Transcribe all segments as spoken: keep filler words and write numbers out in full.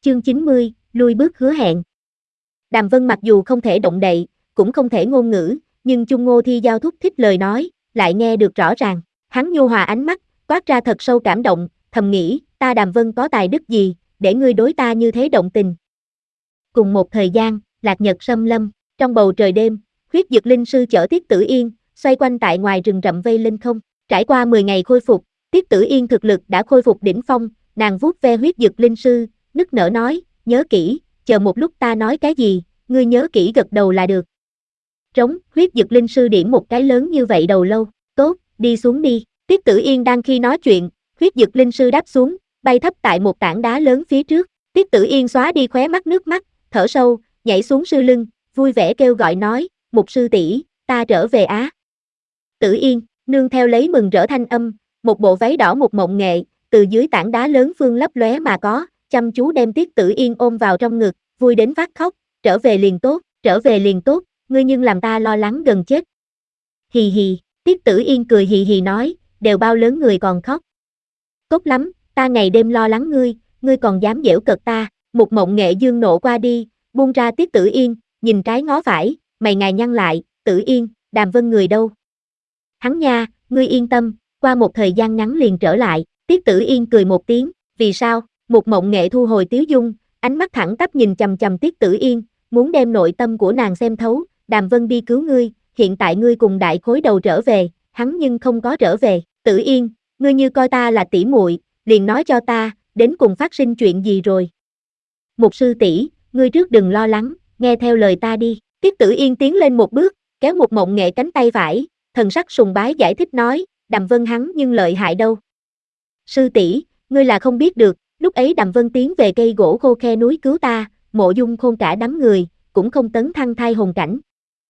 Chương chín mươi, lui bước hứa hẹn. Đàm Vân mặc dù không thể động đậy, cũng không thể ngôn ngữ, nhưng Chung Ngô Thi Giao thúc thích lời nói, lại nghe được rõ ràng. Hắn nhu hòa ánh mắt, toát ra thật sâu cảm động, thầm nghĩ, ta Đàm Vân có tài đức gì, để ngươi đối ta như thế động tình. Cùng một thời gian, lạc nhật xâm lâm, trong bầu trời đêm, huyết dực linh sư chở Tiết Tử Yên, xoay quanh tại ngoài rừng rậm vây lên không. Trải qua mười ngày khôi phục, Tiết Tử Yên thực lực đã khôi phục đỉnh phong, nàng vuốt ve huyết dực linh sư, nức nở nói, nhớ kỹ, chờ một lúc ta nói cái gì, ngươi nhớ kỹ gật đầu là được. Trống, huyết dực linh sư điểm một cái lớn như vậy đầu lâu, tốt, đi xuống đi. Tiết Tử Yên đang khi nói chuyện, huyết dực linh sư đáp xuống, bay thấp tại một tảng đá lớn phía trước. Tiết Tử Yên xóa đi khóe mắt nước mắt, thở sâu, nhảy xuống sư lưng, vui vẻ kêu gọi nói, Mục sư tỷ, ta trở về á. Tử Yên, nương theo lấy mừng rỡ thanh âm, một bộ váy đỏ một mộng nghệ, từ dưới tảng đá lớn phương lấp lóe mà có, chăm chú đem Tiết Tử Yên ôm vào trong ngực, vui đến phát khóc, trở về liền tốt, trở về liền tốt, ngươi nhưng làm ta lo lắng gần chết. Hì hì, Tiết Tử Yên cười hì hì nói, đều bao lớn người còn khóc. Tốt lắm, ta ngày đêm lo lắng ngươi, ngươi còn dám giễu cợt ta. Một mộng nghệ dương nộ qua đi, buông ra Tiết Tử Yên, nhìn trái ngó phải, mày ngài nhăn lại, Tử Yên, Đàm Vân người đâu? Hắn nha, ngươi yên tâm, qua một thời gian ngắn liền trở lại. Tiết Tử Yên cười một tiếng, vì sao? Một mộng nghệ thu hồi tiếu dung, ánh mắt thẳng tắp nhìn chằm chằm Tiết Tử Yên, muốn đem nội tâm của nàng xem thấu. Đàm Vân đi cứu ngươi, hiện tại ngươi cùng đại khối đầu trở về, hắn nhưng không có trở về. Tử Yên, ngươi như coi ta là tỷ muội, liền nói cho ta, đến cùng phát sinh chuyện gì rồi? Mục sư tỷ, ngươi trước đừng lo lắng, nghe theo lời ta đi. Tiết Tử Yên tiến lên một bước, kéo một mộng nghệ cánh tay phải, thần sắc sùng bái giải thích nói, Đàm Vân hắn nhưng lợi hại đâu. Sư tỷ, ngươi là không biết được, lúc ấy Đàm Vân tiến về cây gỗ khô khe núi cứu ta, Mộ Dung Khôn cả đám người, cũng không tấn thăng thai hồn cảnh.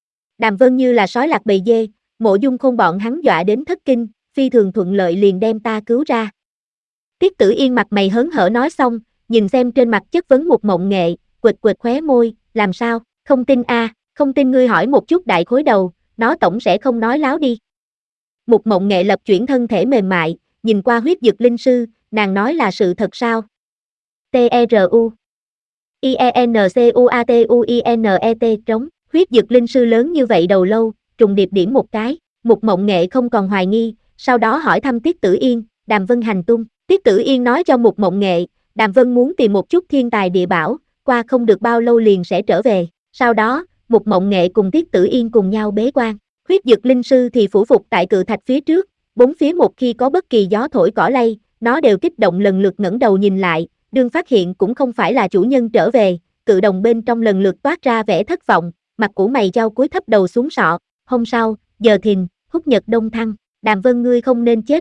Đàm Vân như là sói lạc bầy dê, Mộ Dung Khôn bọn hắn dọa đến thất kinh, phi thường thuận lợi liền đem ta cứu ra. Tiết Tử Yên mặt mày hớn hở nói xong, nhìn xem trên mặt chất vấn một mộng nghệ, quệt quệt khóe môi, làm sao, không tin a, à, không tin ngươi hỏi một chút đại khối đầu, nó tổng sẽ không nói láo đi. Một mộng nghệ lập chuyển thân thể mềm mại, nhìn qua huyết dực linh sư, nàng nói là sự thật sao? T E R U I E N C U A T U I N E T trống, huyết dực linh sư lớn như vậy đầu lâu, trùng điệp điểm một cái, một mộng nghệ không còn hoài nghi, sau đó hỏi thăm Tiết Tử Yên, Đàm Vân hành tung. Tiết Tử Yên nói cho một mộng nghệ, Đàm Vân muốn tìm một chút thiên tài địa bảo, qua không được bao lâu liền sẽ trở về. Sau đó, một mộng nghệ cùng Tiết Tử Yên cùng nhau bế quan. Huyết dực linh sư thì phủ phục tại cự thạch phía trước, bốn phía một khi có bất kỳ gió thổi cỏ lay, nó đều kích động lần lượt ngẩng đầu nhìn lại, đương phát hiện cũng không phải là chủ nhân trở về, cự đồng bên trong lần lượt toát ra vẻ thất vọng, mặt của mày dao cúi thấp đầu xuống sọ. Hôm sau, giờ thìn, húc nhật đông thăng, Đàm Vân ngươi không nên chết.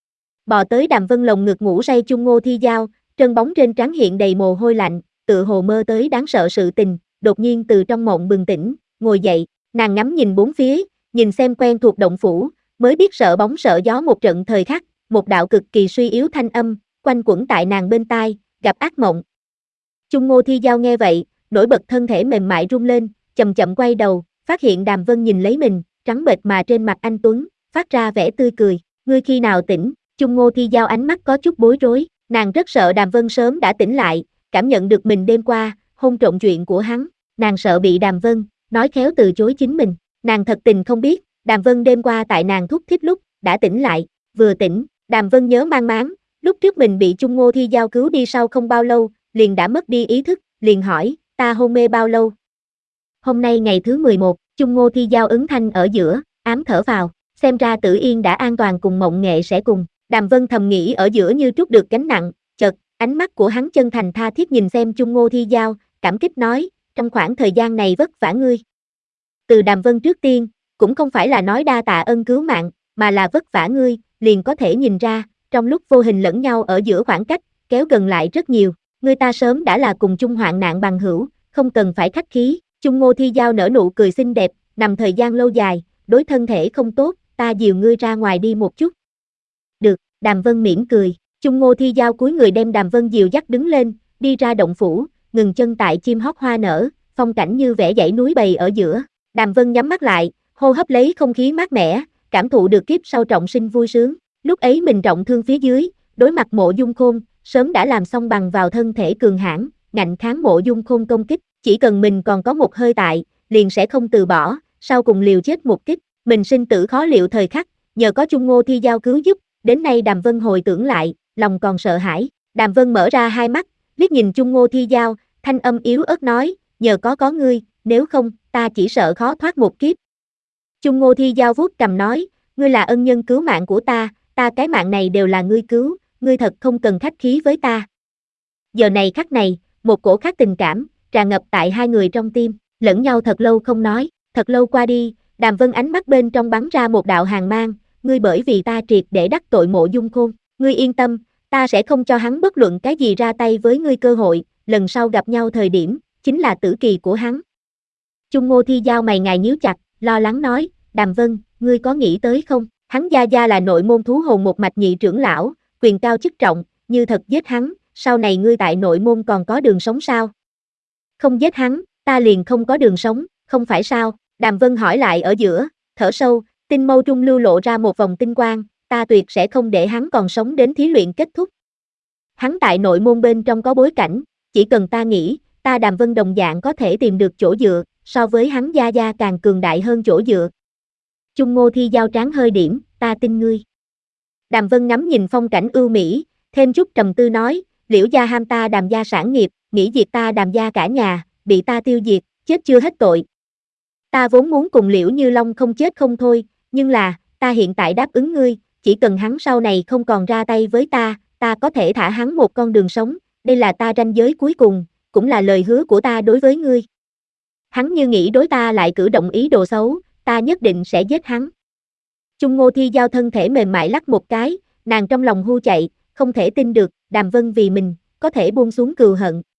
Bò tới Đàm Vân lồng ngực ngủ say Chung Ngô Thi Giao, trơn bóng trên trán hiện đầy mồ hôi lạnh, tựa hồ mơ tới đáng sợ sự tình, đột nhiên từ trong mộng bừng tỉnh, ngồi dậy, nàng ngắm nhìn bốn phía, nhìn xem quen thuộc động phủ, mới biết sợ bóng sợ gió một trận thời khắc, một đạo cực kỳ suy yếu thanh âm, quanh quẩn tại nàng bên tai, gặp ác mộng. Chung Ngô Thi Giao nghe vậy, nổi bật thân thể mềm mại rung lên, chậm chậm quay đầu, phát hiện Đàm Vân nhìn lấy mình, trắng bệch mà trên mặt anh tuấn, phát ra vẻ tươi cười, ngươi khi nào tỉnh? Chung Ngô Thi Giao ánh mắt có chút bối rối, nàng rất sợ Đàm Vân sớm đã tỉnh lại, cảm nhận được mình đêm qua, hôn trộm chuyện của hắn, nàng sợ bị Đàm Vân, nói khéo từ chối chính mình, nàng thật tình không biết, Đàm Vân đêm qua tại nàng thúc thích lúc, đã tỉnh lại, vừa tỉnh, Đàm Vân nhớ mang máng, lúc trước mình bị Chung Ngô Thi Giao cứu đi sau không bao lâu, liền đã mất đi ý thức, liền hỏi, ta hôn mê bao lâu? Hôm nay ngày thứ mười một, Chung Ngô Thi Giao ứng thanh ở giữa, ám thở vào, xem ra Tử Yên đã an toàn cùng mộng nghệ sẽ cùng. Đàm Vân thầm nghĩ ở giữa như trút được gánh nặng, chợt, ánh mắt của hắn chân thành tha thiết nhìn xem Chung Ngô Thi Giao, cảm kích nói, trong khoảng thời gian này vất vả ngươi. Từ Đàm Vân trước tiên, cũng không phải là nói đa tạ ân cứu mạng, mà là vất vả ngươi, liền có thể nhìn ra, trong lúc vô hình lẫn nhau ở giữa khoảng cách, kéo gần lại rất nhiều, người ta sớm đã là cùng chung hoạn nạn bằng hữu, không cần phải khách khí. Chung Ngô Thi Giao nở nụ cười xinh đẹp, nằm thời gian lâu dài, đối thân thể không tốt, ta dìu ngươi ra ngoài đi một chút. Được, Đàm Vân mỉm cười, Chung Ngô Thi Giao cúi người đem Đàm Vân dìu dắt đứng lên, đi ra động phủ, ngừng chân tại chim hót hoa nở, phong cảnh như vẽ dãy núi bầy ở giữa. Đàm Vân nhắm mắt lại, hô hấp lấy không khí mát mẻ, cảm thụ được kiếp sau trọng sinh vui sướng. Lúc ấy mình trọng thương phía dưới, đối mặt Mộ Dung Khôn, sớm đã làm xong bằng vào thân thể cường hãn, ngạnh kháng Mộ Dung Khôn công kích, chỉ cần mình còn có một hơi tại, liền sẽ không từ bỏ, sau cùng liều chết một kích, mình sinh tử khó liệu thời khắc, nhờ có Chung Ngô Thi Giao cứu giúp, đến nay Đàm Vân hồi tưởng lại, lòng còn sợ hãi, Đàm Vân mở ra hai mắt, liếc nhìn Chung Ngô Thi Giao, thanh âm yếu ớt nói, nhờ có có ngươi, nếu không, ta chỉ sợ khó thoát một kiếp. Chung Ngô Thi Giao vuốt cầm nói, ngươi là ân nhân cứu mạng của ta, ta cái mạng này đều là ngươi cứu, ngươi thật không cần khách khí với ta. Giờ này khắc này, một cổ khác tình cảm, tràn ngập tại hai người trong tim, lẫn nhau thật lâu không nói, thật lâu qua đi, Đàm Vân ánh mắt bên trong bắn ra một đạo hàn mang, ngươi bởi vì ta triệt để đắc tội Mộ Dung Khôn, ngươi yên tâm, ta sẽ không cho hắn bất luận cái gì ra tay với ngươi cơ hội, lần sau gặp nhau thời điểm, chính là tử kỳ của hắn. Chung Ngô Thi Giao mày ngài nhíu chặt, lo lắng nói, Đàm Vân, ngươi có nghĩ tới không, hắn gia gia là nội môn thú hồn một mạch nhị trưởng lão, quyền cao chức trọng, như thật giết hắn, sau này ngươi tại nội môn còn có đường sống sao? Không giết hắn, ta liền không có đường sống, không phải sao? Đàm Vân hỏi lại ở giữa, thở sâu, tinh mâu trung lưu lộ ra một vòng tinh quang, ta tuyệt sẽ không để hắn còn sống đến thí luyện kết thúc. Hắn tại nội môn bên trong có bối cảnh, chỉ cần ta nghĩ, ta Đàm Vân đồng dạng có thể tìm được chỗ dựa, so với hắn gia gia càng cường đại hơn chỗ dựa. Chung Ngô Thi Giao trán hơi điểm, ta tin ngươi. Đàm Vân ngắm nhìn phong cảnh ưu mỹ, thêm chút trầm tư nói, Liễu gia ham ta Đàm gia sản nghiệp, nghĩ diệt ta Đàm gia cả nhà, bị ta tiêu diệt, chết chưa hết tội. Ta vốn muốn cùng Liễu Như Long không chết không thôi, nhưng là, ta hiện tại đáp ứng ngươi, chỉ cần hắn sau này không còn ra tay với ta, ta có thể thả hắn một con đường sống, đây là ta ranh giới cuối cùng, cũng là lời hứa của ta đối với ngươi. Hắn như nghĩ đối ta lại cử động ý đồ xấu, ta nhất định sẽ giết hắn. Chung Ngô Thi Giao thân thể mềm mại lắc một cái, nàng trong lòng hu chạy, không thể tin được, Đàm Vân vì mình, có thể buông xuống cừu hận,